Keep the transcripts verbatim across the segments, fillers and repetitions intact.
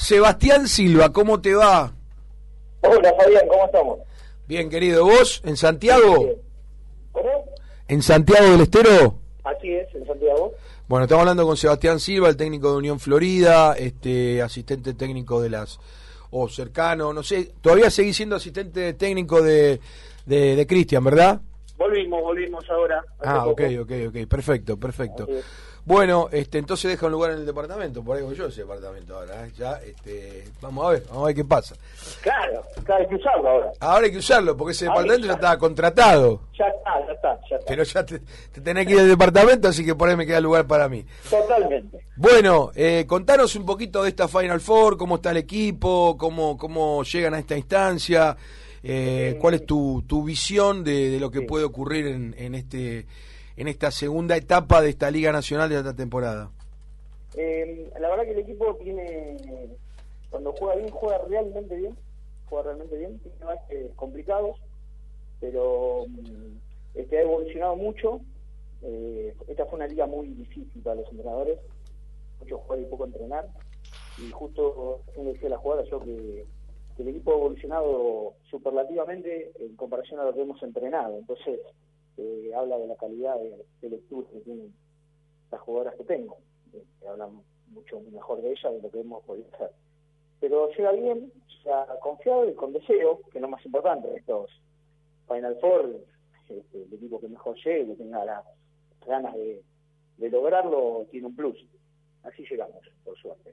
Sebastián Silva, ¿cómo te va? Hola Fabián, ¿cómo estamos? Bien, querido. ¿Vos en Santiago? ¿Cómo? ¿En Santiago del Estero? Así es, en Santiago. Bueno, estamos hablando con Sebastián Silva, el técnico de Unión Florida, este asistente técnico de las... o cercano, no sé, todavía seguís siendo asistente técnico de, de, de Cristian, ¿verdad? Volvimos, volvimos ahora. Ah, ok, ok, ok, perfecto, perfecto. Bueno, este, entonces deja un lugar en el departamento, por ahí voy yo ese departamento ahora, ¿eh? Ya, este, vamos a ver, vamos a ver qué pasa. Claro, claro, hay que usarlo ahora. Ahora hay que usarlo, porque ese Ahora departamento ya ya. estaba contratado. Ya está, ya está, ya está. Pero ya te, te tenés que ir del departamento, así que por ahí me queda lugar para mí. Totalmente. Bueno, eh, contanos un poquito de esta Final Four, cómo está el equipo, cómo, cómo llegan a esta instancia, eh, Eh, cuál es tu, tu visión de, de lo que sí. puede ocurrir en, en este en esta segunda etapa de esta Liga Nacional de esta temporada. Eh, la verdad que el equipo tiene, cuando juega bien, juega realmente bien, juega realmente bien, tiene baches complicados, pero um, este ha evolucionado mucho. Eh, esta fue una liga muy difícil para los entrenadores, mucho jugar y poco entrenar, y justo como decía la jugada yo que, que el equipo ha evolucionado superlativamente en comparación a lo que hemos entrenado, entonces eh, habla de la calidad de, de lectura que tienen las jugadoras que tengo, eh, que hablan mucho mejor de ellas de lo que hemos podido hacer. Pero llega bien, ya confiado y con deseo, que es lo más importante de estos Final Four, este, el equipo que mejor llegue, que tenga las ganas de, de lograrlo, tiene un plus. Así llegamos, por suerte.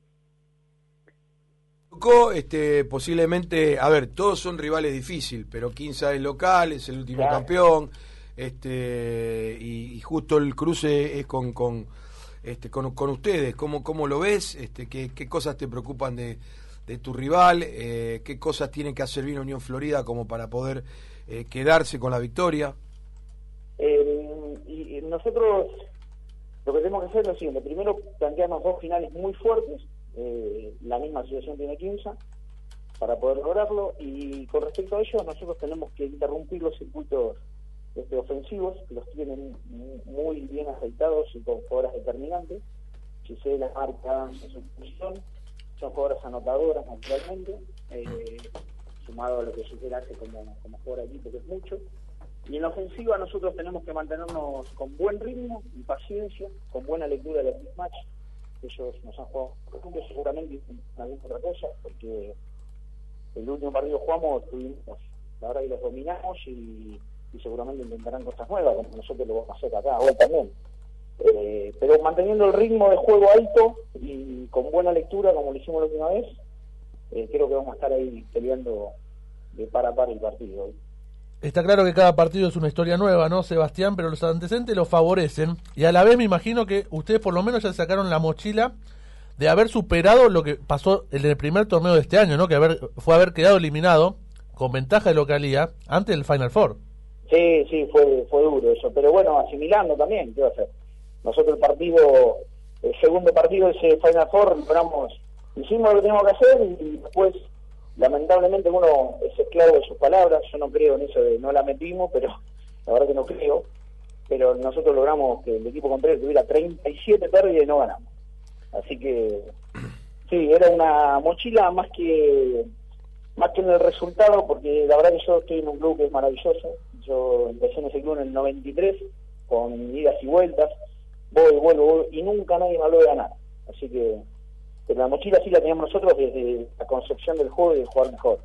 Este, posiblemente, a ver, todos son rivales difíciles, pero Quinza es local, es el último Claro. campeón, este, y, y justo el cruce es con con este con, con ustedes. ¿Cómo, cómo lo ves? Este, ¿qué, qué cosas te preocupan de, de tu rival? Eh, ¿Qué cosas tiene que hacer bien Unión Florida como para poder eh, quedarse con la victoria? Eh, y, y nosotros lo que tenemos que hacer es lo siguiente: primero plantearnos dos finales muy fuertes, eh, la misma situación tiene Quinza, para poder lograrlo, y con respecto a ello nosotros tenemos que interrumpir los circuitos este, ofensivos, que los tienen muy bien aceitados y con jugadoras determinantes. Gisela marca en su posición, son jugadoras anotadoras naturalmente, eh, sumado a lo que Gisela hace como, como jugadora de equipo, que es mucho. Y en la ofensiva nosotros tenemos que mantenernos con buen ritmo y paciencia, con buena lectura de los mismatch. Ellos nos han jugado juntos, seguramente alguna otra cosa, porque el último partido jugamos, tuvimos, la verdad que los dominamos y, y seguramente intentarán cosas nuevas, como nosotros lo vamos a hacer acá, hoy también. Eh, pero manteniendo el ritmo de juego alto y con buena lectura, como lo hicimos la última vez, eh, creo que vamos a estar ahí peleando de par a par el partido hoy. Está claro que cada partido es una historia nueva, ¿no, Sebastián? Pero los antecedentes lo favorecen. Y a la vez me imagino que ustedes por lo menos ya sacaron la mochila de haber superado lo que pasó en el primer torneo de este año, ¿no? Que haber, fue haber quedado eliminado con ventaja de localía antes del Final Four. Sí, sí, fue fue duro eso. Pero bueno, asimilando también, ¿qué va a hacer? Nosotros el partido, el segundo partido de ese Final Four, logramos, hicimos lo que teníamos que hacer y después... Lamentablemente uno es esclavo de sus palabras, yo no creo en eso de no la metimos, pero la verdad que no creo, pero nosotros logramos que el equipo contrario tuviera treinta y siete pérdidas y no ganamos. Así que sí, era una mochila más que más que en el resultado, porque la verdad que yo estoy en un club que es maravilloso. Yo empecé en ese club en el noventa y tres, con idas y vueltas, voy, vuelvo, voy, y nunca nadie me habló de ganar. Así que pero la mochila sí la teníamos nosotros desde la concepción del juego y de jugar mejor.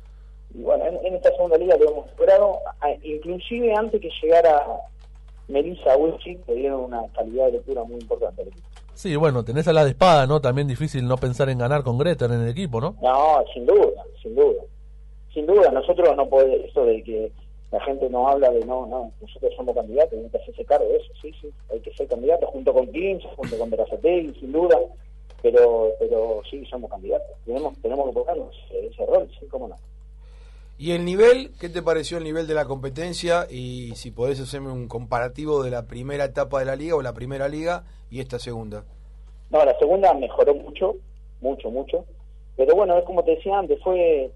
Y bueno, en, en esta segunda liga lo hemos superado, a, inclusive antes que llegara Melissa Wilchi, que dieron una calidad de lectura muy importante al equipo. Sí, bueno, tenés a la de espada, ¿no? También difícil no pensar en ganar con Greta en el equipo, ¿no? No, sin duda, sin duda. Sin duda, nosotros no podemos, esto de que la gente no habla de no, no, nosotros somos candidatos, hay que hacerse cargo de eso, sí, sí, hay que ser candidatos junto con Quince, junto con Berazategui, sin duda. Pero pero sí, somos candidatos. Tenemos tenemos que tocarnos ese rol, sí, cómo no. ¿Y el nivel? ¿Qué te pareció el nivel de la competencia? Y si podés hacerme un comparativo de la primera etapa de la liga o la primera liga y esta segunda. No, la segunda mejoró mucho, mucho, mucho. Pero bueno, es como te decía antes, fue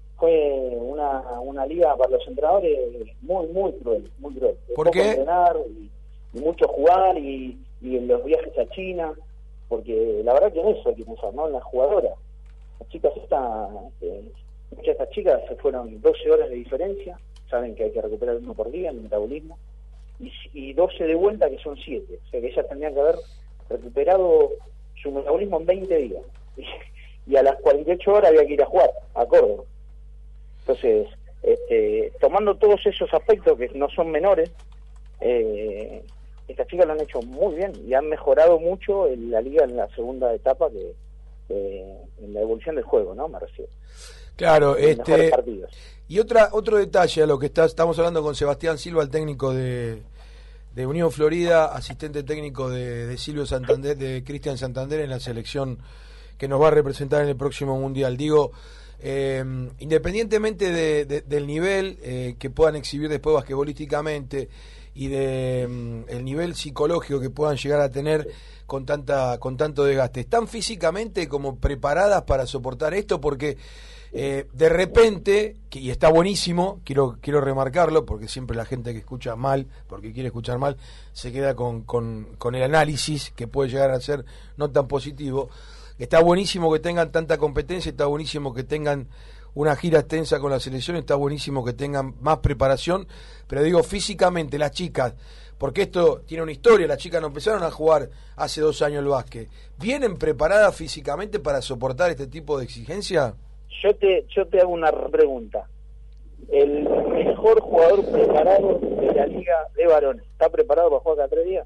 fue una, una liga para los entrenadores muy, muy cruel, muy cruel. ¿Por qué? Entrenar y, y mucho jugar y, y en los viajes a China. Porque la verdad que en eso hay que pensar, ¿no? En las jugadoras. Las chicas eh, muchas de estas chicas se fueron doce horas de diferencia, saben que hay que recuperar uno por día, el metabolismo, y, y doce de vuelta, que son siete, o sea que ellas tendrían que haber recuperado su metabolismo en veinte días, y, y a las cuarenta y ocho horas había que ir a jugar, a Córdoba. Entonces, este, tomando todos esos aspectos que no son menores, eh, estas chicas lo han hecho muy bien y han mejorado mucho en la liga en la segunda etapa, que eh, en la evolución del juego, ¿no? Me refiero. Claro, este y otra otro detalle a lo que está, estamos hablando con Sebastián Silva, el técnico de, de Unión Florida, asistente técnico de, de Silvio Santander, de Cristian Santander en la selección que nos va a representar en el próximo Mundial. Digo, eh, independientemente de, de, del nivel eh, que puedan exhibir después basquetbolísticamente y de um, el nivel psicológico que puedan llegar a tener con tanta con tanto desgaste, ¿están físicamente como preparadas para soportar esto? Porque eh, de repente, que, y está buenísimo, quiero quiero remarcarlo, porque siempre la gente que escucha mal, porque quiere escuchar mal, se queda con, con, con el análisis que puede llegar a ser no tan positivo. Está buenísimo que tengan tanta competencia, está buenísimo que tengan una gira extensa con la selección, está buenísimo que tengan más preparación, pero digo, físicamente las chicas, porque esto tiene una historia, las chicas no empezaron a jugar hace dos años el básquet, ¿vienen preparadas físicamente para soportar este tipo de exigencia? Yo te, yo te hago una pregunta. El mejor jugador preparado de la liga de varones, ¿está preparado para jugar cada tres días?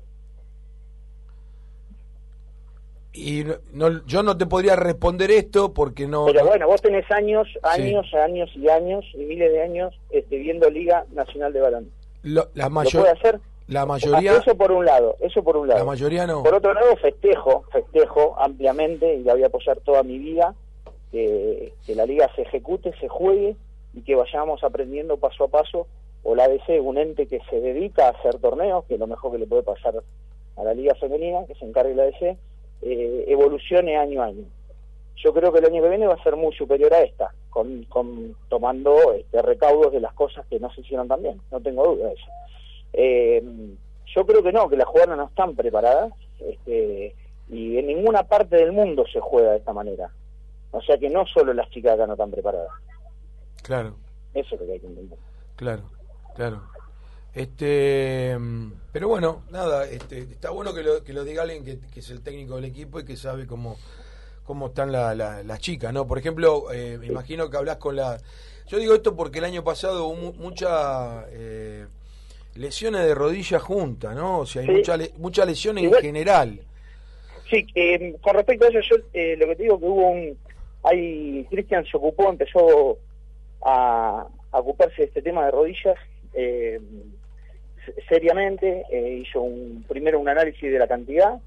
Y no, no, yo no te podría responder esto porque no... Pero no... bueno, vos tenés años, años, sí. años y años y miles de años este, viendo Liga Nacional de Varones. Lo, la mayor... ¿Lo puede hacer? La mayoría... Eso por un lado, eso por un lado. La mayoría no. Por otro lado, festejo, festejo ampliamente, y la voy a apoyar toda mi vida, que, que la Liga se ejecute, se juegue, y que vayamos aprendiendo paso a paso, o la A D C, un ente que se dedica a hacer torneos, que es lo mejor que le puede pasar a la Liga Femenina, que se encargue la A D C, Eh, evolucione año a año. Yo creo que el año que viene va a ser muy superior a esta, con, con tomando este, recaudos de las cosas que no se hicieron tan bien, no tengo duda de eso. Eh, yo creo que no, que las jugadoras no están preparadas, este, y en ninguna parte del mundo se juega de esta manera. O sea que no solo las chicas acá no están preparadas. Claro. Eso es lo que hay que entender. Claro, claro. Este, pero bueno, nada, este, está bueno que lo, que lo diga alguien que, que es el técnico del equipo y que sabe cómo, cómo están la, la, las chicas, ¿no? Por ejemplo, eh, me imagino que hablas con la... Yo digo esto porque el año pasado hubo muchas eh, lesiones de rodillas juntas, ¿no? O sea, hay sí. muchas mucha lesiones Igual, en general. Sí, eh, con respecto a eso, yo eh, lo que te digo que hubo un... Hay Cristian se ocupó, empezó a, a ocuparse de este tema de rodillas, eh, seriamente, eh, hizo un primero un análisis de la cantidad,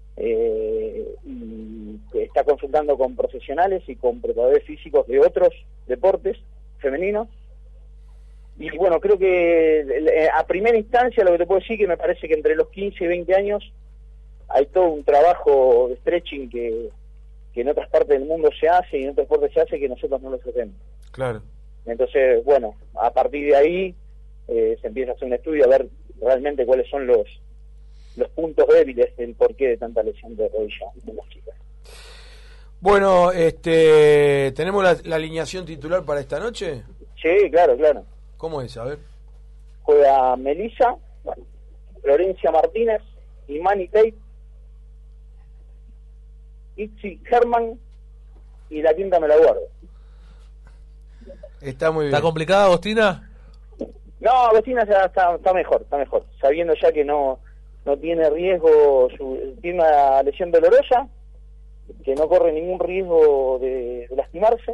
eh, y está consultando con profesionales y con preparadores físicos de otros deportes femeninos, y bueno, creo que a primera instancia lo que te puedo decir que me parece que entre los quince y veinte años hay todo un trabajo de stretching que, que en otras partes del mundo se hace y en otros deportes se hace que nosotros no lo hacemos. Claro. Entonces, bueno, a partir de ahí Eh, se empieza a hacer un estudio a ver realmente cuáles son los los puntos débiles del porqué de tanta lesión de rodilla en las chicas. Bueno, este, ¿tenemos la, la alineación titular para esta noche? Sí, claro, claro. ¿Cómo es? A ver. Juega Melissa, Florencia Martínez, Imani Tate, Itzi Herman, y la quinta me la guardo. Está muy bien. ¿Está complicada, Agostina? No, Agostina ya está, está mejor, está mejor, sabiendo ya que no no tiene riesgo, su, tiene una lesión dolorosa, que no corre ningún riesgo de, de lastimarse,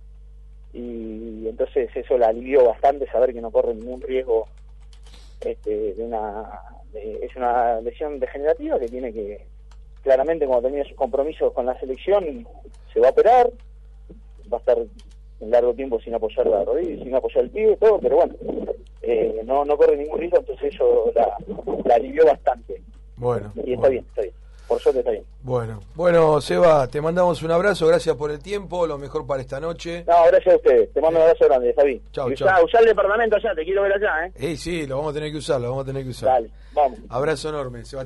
y entonces eso la alivió bastante, saber que no corre ningún riesgo este, de una de, es una lesión degenerativa que tiene que, claramente cuando termine sus compromisos con la selección, se va a operar, va a estar un largo tiempo sin apoyar la rodilla, sin apoyar el pie y todo, pero bueno, eh, no no corre ningún riesgo, entonces eso la, la alivió bastante. Bueno. Y está bueno. bien, está bien. Por suerte está bien. Bueno, bueno, Seba, te mandamos un abrazo, gracias por el tiempo, lo mejor para esta noche. No, gracias a ustedes, te mando un abrazo grande, Javi. Chau, y chau. Usá, usá el departamento allá, te quiero ver allá, ¿eh? Eh, sí, lo vamos a tener que usar, lo vamos a tener que usar. Dale, vamos. Abrazo enorme, Seba.